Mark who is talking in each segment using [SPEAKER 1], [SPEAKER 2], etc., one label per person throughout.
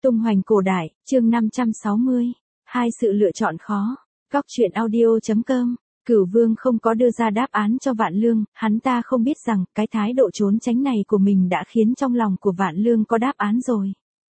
[SPEAKER 1] Tung hoành cổ đại, chương 560. Hai sự lựa chọn khó. Góc truyện audio.com. Cửu Vương không có đưa ra đáp án cho Vạn Lương, hắn ta không biết rằng cái thái độ trốn tránh này của mình đã khiến trong lòng của Vạn Lương có đáp án rồi.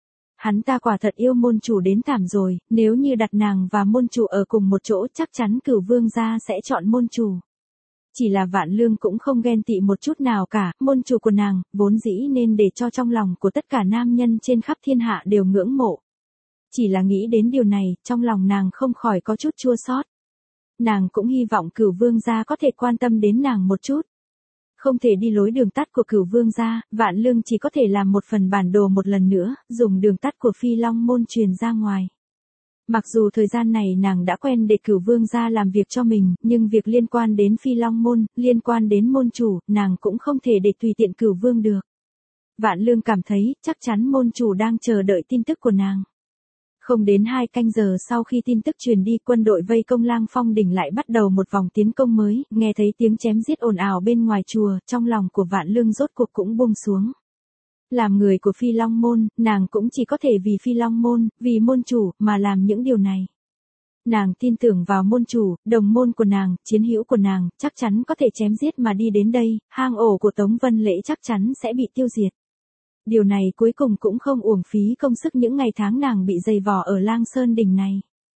[SPEAKER 1] Hắn ta quả thật yêu môn chủ đến thảm rồi, nếu như đặt nàng và môn chủ ở cùng một chỗ chắc chắn Cửu Vương gia sẽ chọn môn chủ. Chỉ là Vạn Lương cũng không ghen tị một chút nào cả, môn chủ của nàng, vốn dĩ nên để cho trong lòng của tất cả nam nhân trên khắp thiên hạ đều ngưỡng mộ. Chỉ là nghĩ đến điều này, trong lòng nàng không khỏi có chút chua xót. Nàng cũng hy vọng Cửu Vương gia có thể quan tâm đến nàng một chút. Không thể đi lối đường tắt của Cửu Vương gia, Vạn Lương chỉ có thể làm một phần bản đồ một lần nữa, dùng đường tắt của Phi Long môn truyền ra ngoài. Mặc dù thời gian này nàng đã quen để Cửu Vương gia làm việc cho mình, nhưng việc liên quan đến Phi Long môn, liên quan đến môn chủ, nàng cũng không thể để tùy tiện Cửu Vương được. Vạn Lương cảm thấy, chắc chắn môn chủ đang chờ đợi tin tức của nàng. Không đến 2 canh giờ sau khi tin tức truyền đi, quân đội vây công Lang Phong đỉnh lại bắt đầu một vòng tiến công mới, nghe thấy tiếng chém giết ồn ào bên ngoài chùa, trong lòng của Vạn Lương rốt cuộc cũng buông xuống. Làm người của Phi Long môn, nàng cũng chỉ có thể vì Phi Long môn, vì môn chủ, mà làm những điều này. Nàng tin tưởng vào môn chủ, đồng môn của nàng, chiến hữu của nàng, chắc chắn có thể chém giết mà đi đến đây, hang ổ của Tống Vân Lễ chắc chắn sẽ bị tiêu diệt. Điều này cuối cùng cũng không uổng phí công sức những ngày tháng nàng bị dày vò ở Lang Sơn đỉnh này.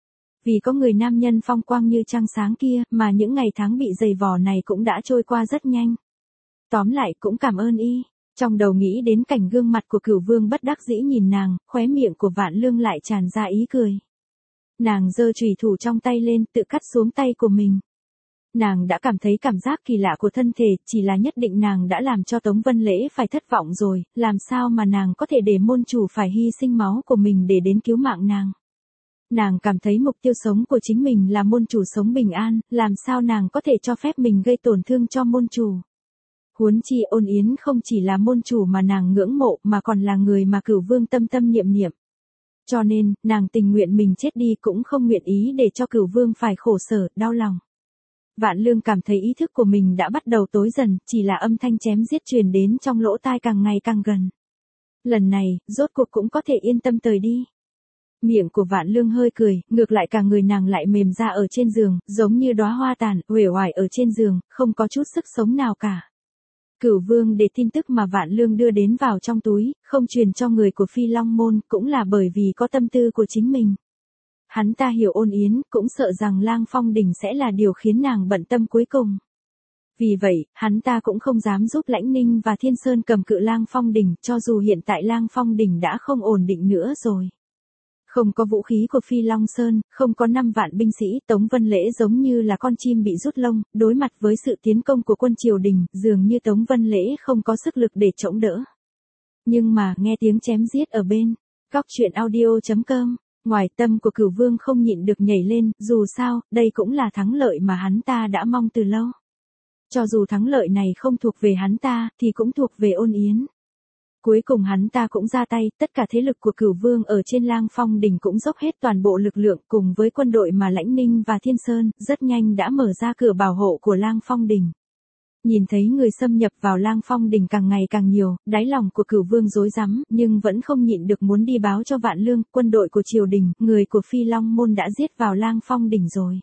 [SPEAKER 1] Vì có người nam nhân phong quang như trăng sáng kia, mà những ngày tháng bị dày vò này cũng đã trôi qua rất nhanh. Tóm lại cũng cảm ơn y. Trong đầu nghĩ đến cảnh gương mặt của Cửu Vương bất đắc dĩ nhìn nàng, khóe miệng của Vạn Lương lại tràn ra ý cười. Nàng giơ chùy thủ trong tay lên, tự cắt xuống tay của mình. Nàng đã cảm thấy cảm giác kỳ lạ của thân thể, chỉ là nhất định nàng đã làm cho Tống Vân Lễ phải thất vọng rồi, làm sao mà nàng có thể để môn chủ phải hy sinh máu của mình để đến cứu mạng nàng. Nàng cảm thấy mục tiêu sống của chính mình là môn chủ sống bình an, làm sao nàng có thể cho phép mình gây tổn thương cho môn chủ. Huống chi Ôn Yến không chỉ là môn chủ mà nàng ngưỡng mộ mà còn là người mà Cửu Vương tâm tâm niệm niệm. Cho nên, nàng tình nguyện mình chết đi cũng không nguyện ý để cho Cửu Vương phải khổ sở, đau lòng. Vạn Lương cảm thấy ý thức của mình đã bắt đầu tối dần, chỉ là âm thanh chém giết truyền đến trong lỗ tai càng ngày càng gần. Lần này, rốt cuộc cũng có thể yên tâm tời đi. Miệng của Vạn Lương hơi cười, ngược lại cả người nàng lại mềm ra ở trên giường, giống như đóa hoa tàn, uể oải ở trên giường, không có chút sức sống nào cả. Cửu Vương để tin tức mà Vạn Lương đưa đến vào trong túi, không truyền cho người của Phi Long môn, cũng là bởi vì có tâm tư của chính mình. Hắn ta hiểu Ôn Yến, cũng sợ rằng Lang Phong đỉnh sẽ là điều khiến nàng bận tâm cuối cùng. Vì vậy, hắn ta cũng không dám giúp Lãnh Ninh và Thiên Sơn cầm cự Lang Phong đỉnh, cho dù hiện tại Lang Phong đỉnh đã không ổn định nữa rồi. Không có vũ khí của Phi Long Sơn, không có 5 vạn binh sĩ, Tống Vân Lễ giống như là con chim bị rút lông, đối mặt với sự tiến công của quân triều đình, dường như Tống Vân Lễ không có sức lực để chống đỡ. Nhưng mà, nghe tiếng chém giết ở bên, góc truyện audio.com, ngoài tâm của Cửu Vương không nhịn được nhảy lên, dù sao, đây cũng là thắng lợi mà hắn ta đã mong từ lâu. Cho dù thắng lợi này không thuộc về hắn ta, thì cũng thuộc về Ôn Yến. Cuối cùng hắn ta cũng ra tay, tất cả thế lực của Cửu Vương ở trên Lang Phong đỉnh cũng dốc hết toàn bộ lực lượng cùng với quân đội mà Lãnh Ninh và Thiên Sơn, rất nhanh đã mở ra cửa bảo hộ của Lang Phong đỉnh. Nhìn thấy người xâm nhập vào Lang Phong đỉnh càng ngày càng nhiều, đáy lòng của Cửu Vương rối rắm, nhưng vẫn không nhịn được muốn đi báo cho Vạn Lương, quân đội của triều đình, người của Phi Long môn đã giết vào Lang Phong đỉnh rồi.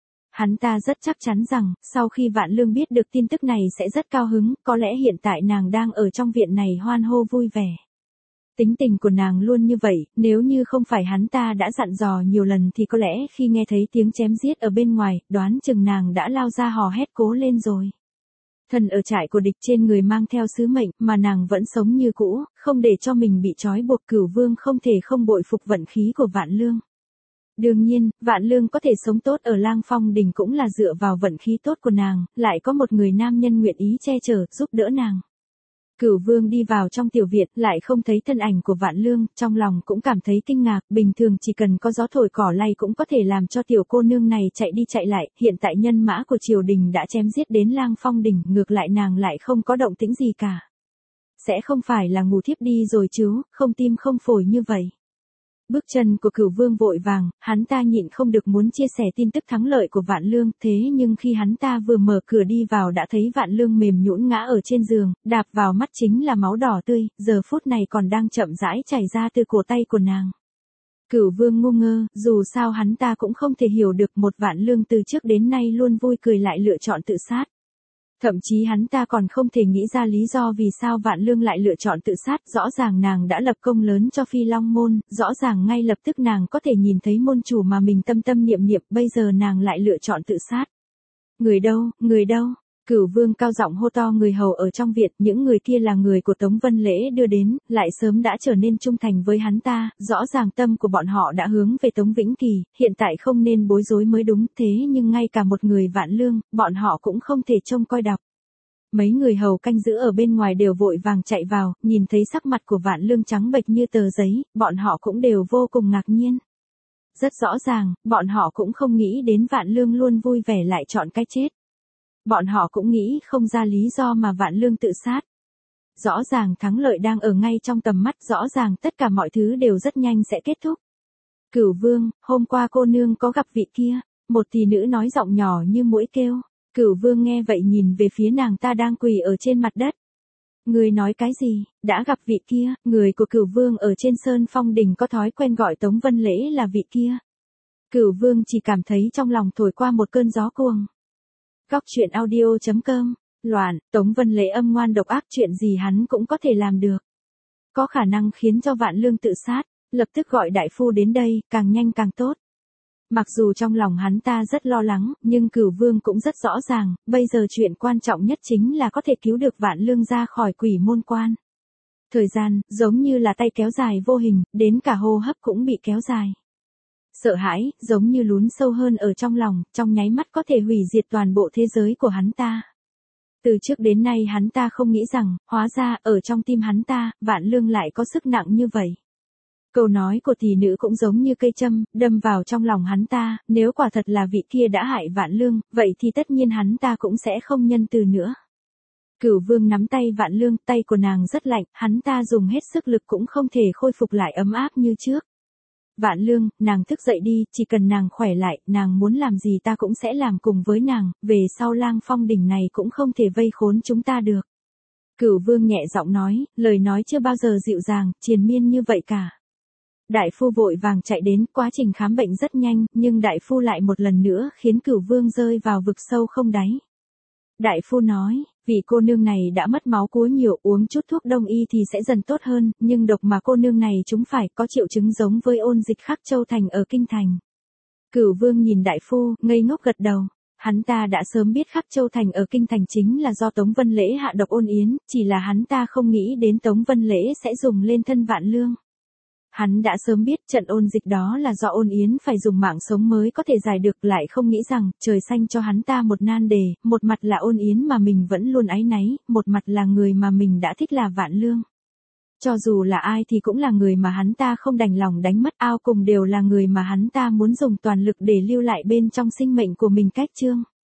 [SPEAKER 1] Hắn ta rất chắc chắn rằng, sau khi Vạn Lương biết được tin tức này sẽ rất cao hứng, có lẽ hiện tại nàng đang ở trong viện này hoan hô vui vẻ. Tính tình của nàng luôn như vậy, nếu như không phải hắn ta đã dặn dò nhiều lần thì có lẽ khi nghe thấy tiếng chém giết ở bên ngoài, đoán chừng nàng đã lao ra hò hét cố lên rồi. Thần ở trại của địch trên người mang theo sứ mệnh, mà nàng vẫn sống như cũ, không để cho mình bị trói buộc. Cửu Vương không thể không bội phục vận khí của Vạn Lương. Đương nhiên, Vạn Lương có thể sống tốt ở Lang Phong đỉnh cũng là dựa vào vận khí tốt của nàng, lại có một người nam nhân nguyện ý che chở, giúp đỡ nàng. Cửu Vương đi vào trong tiểu viện, lại không thấy thân ảnh của Vạn Lương, trong lòng cũng cảm thấy kinh ngạc, bình thường chỉ cần có gió thổi cỏ lay cũng có thể làm cho tiểu cô nương này chạy đi chạy lại, hiện tại nhân mã của triều đình đã chém giết đến Lang Phong đỉnh, ngược lại nàng lại không có động tĩnh gì cả. Sẽ không phải là ngủ thiếp đi rồi chứ, không tim không phổi như vậy. Bước chân của Cửu Vương vội vàng, hắn ta nhịn không được muốn chia sẻ tin tức thắng lợi của Vạn Lương, thế nhưng khi hắn ta vừa mở cửa đi vào đã thấy Vạn Lương mềm nhũn ngã ở trên giường, đạp vào mắt chính là máu đỏ tươi, giờ phút này còn đang chậm rãi chảy ra từ cổ tay của nàng. Cửu Vương ngu ngơ, dù sao hắn ta cũng không thể hiểu được một Vạn Lương từ trước đến nay luôn vui cười lại lựa chọn tự sát. Thậm chí hắn ta còn không thể nghĩ ra lý do vì sao Vạn Lương lại lựa chọn tự sát, rõ ràng nàng đã lập công lớn cho Phi Long môn, rõ ràng ngay lập tức nàng có thể nhìn thấy môn chủ mà mình tâm tâm niệm niệm, bây giờ nàng lại lựa chọn tự sát. Người đâu, người đâu? Cửu Vương cao giọng hô to người hầu ở trong viện, những người kia là người của Tống Vân Lễ đưa đến, lại sớm đã trở nên trung thành với hắn ta, rõ ràng tâm của bọn họ đã hướng về Tống Vĩnh Kỳ, hiện tại không nên bối rối mới đúng, thế nhưng ngay cả một người Vạn Lương, bọn họ cũng không thể trông coi đọc. Mấy người hầu canh giữ ở bên ngoài đều vội vàng chạy vào, nhìn thấy sắc mặt của Vạn Lương trắng bệch như tờ giấy, bọn họ cũng đều vô cùng ngạc nhiên. Rất rõ ràng, bọn họ cũng không nghĩ đến Vạn Lương luôn vui vẻ lại chọn cái chết. Bọn họ cũng nghĩ không ra lý do mà Vạn Lương tự sát. Rõ ràng thắng lợi đang ở ngay trong tầm mắt, rõ ràng tất cả mọi thứ đều rất nhanh sẽ kết thúc. Cửu Vương, hôm qua cô nương có gặp vị kia, một tỷ nữ nói giọng nhỏ như muỗi kêu. Cửu Vương nghe vậy nhìn về phía nàng ta đang quỳ ở trên mặt đất. Người nói cái gì, đã gặp vị kia, người của Cửu Vương ở trên Sơn Phong đỉnh có thói quen gọi Tống Vân Lễ là vị kia. Cửu Vương chỉ cảm thấy trong lòng thổi qua một cơn gió cuồng. Góc truyện audio.com, loạn, Tống Vân Lễ âm ngoan độc ác, chuyện gì hắn cũng có thể làm được. Có khả năng khiến cho Vạn Lương tự sát, lập tức gọi đại phu đến đây, càng nhanh càng tốt. Mặc dù trong lòng hắn ta rất lo lắng, nhưng Cửu Vương cũng rất rõ ràng, bây giờ chuyện quan trọng nhất chính là có thể cứu được Vạn Lương ra khỏi quỷ môn quan. Thời gian, giống như là tay kéo dài vô hình, đến cả hô hấp cũng bị kéo dài. Sợ hãi, giống như lún sâu hơn ở trong lòng, trong nháy mắt có thể hủy diệt toàn bộ thế giới của hắn ta. Từ trước đến nay hắn ta không nghĩ rằng, hóa ra, ở trong tim hắn ta, Vạn Lương lại có sức nặng như vậy. Câu nói của tỷ nữ cũng giống như cây châm, đâm vào trong lòng hắn ta, nếu quả thật là vị kia đã hại Vạn Lương, vậy thì tất nhiên hắn ta cũng sẽ không nhân từ nữa. Cửu Vương nắm tay Vạn Lương, tay của nàng rất lạnh, hắn ta dùng hết sức lực cũng không thể khôi phục lại ấm áp như trước. Vạn Lương, nàng thức dậy đi, chỉ cần nàng khỏe lại, nàng muốn làm gì ta cũng sẽ làm cùng với nàng, về sau Lang Phong đỉnh này cũng không thể vây khốn chúng ta được. Cửu Vương nhẹ giọng nói, lời nói chưa bao giờ dịu dàng, triền miên như vậy cả. Đại phu vội vàng chạy đến, quá trình khám bệnh rất nhanh, nhưng đại phu lại một lần nữa khiến Cửu Vương rơi vào vực sâu không đáy. Đại phu nói, vị cô nương này đã mất máu cúa nhiều, uống chút thuốc đông y thì sẽ dần tốt hơn, nhưng độc mà cô nương này chúng phải có triệu chứng giống với ôn dịch Khắc Châu Thành ở Kinh Thành. Cửu Vương nhìn đại phu, ngây ngốc gật đầu. Hắn ta đã sớm biết Khắc Châu Thành ở Kinh Thành chính là do Tống Vân Lễ hạ độc ôn yến, chỉ là hắn ta không nghĩ đến Tống Vân Lễ sẽ dùng lên thân Vạn Lương. Hắn đã sớm biết trận ôn dịch đó là do ôn yến phải dùng mạng sống mới có thể giải được, lại không nghĩ rằng, trời xanh cho hắn ta một nan đề, một mặt là ôn yến mà mình vẫn luôn áy náy, một mặt là người mà mình đã thích là Vạn Lương. Cho dù là ai thì cũng là người mà hắn ta không đành lòng đánh mất, ao cùng đều là người mà hắn ta muốn dùng toàn lực để lưu lại bên trong sinh mệnh của mình cách chương.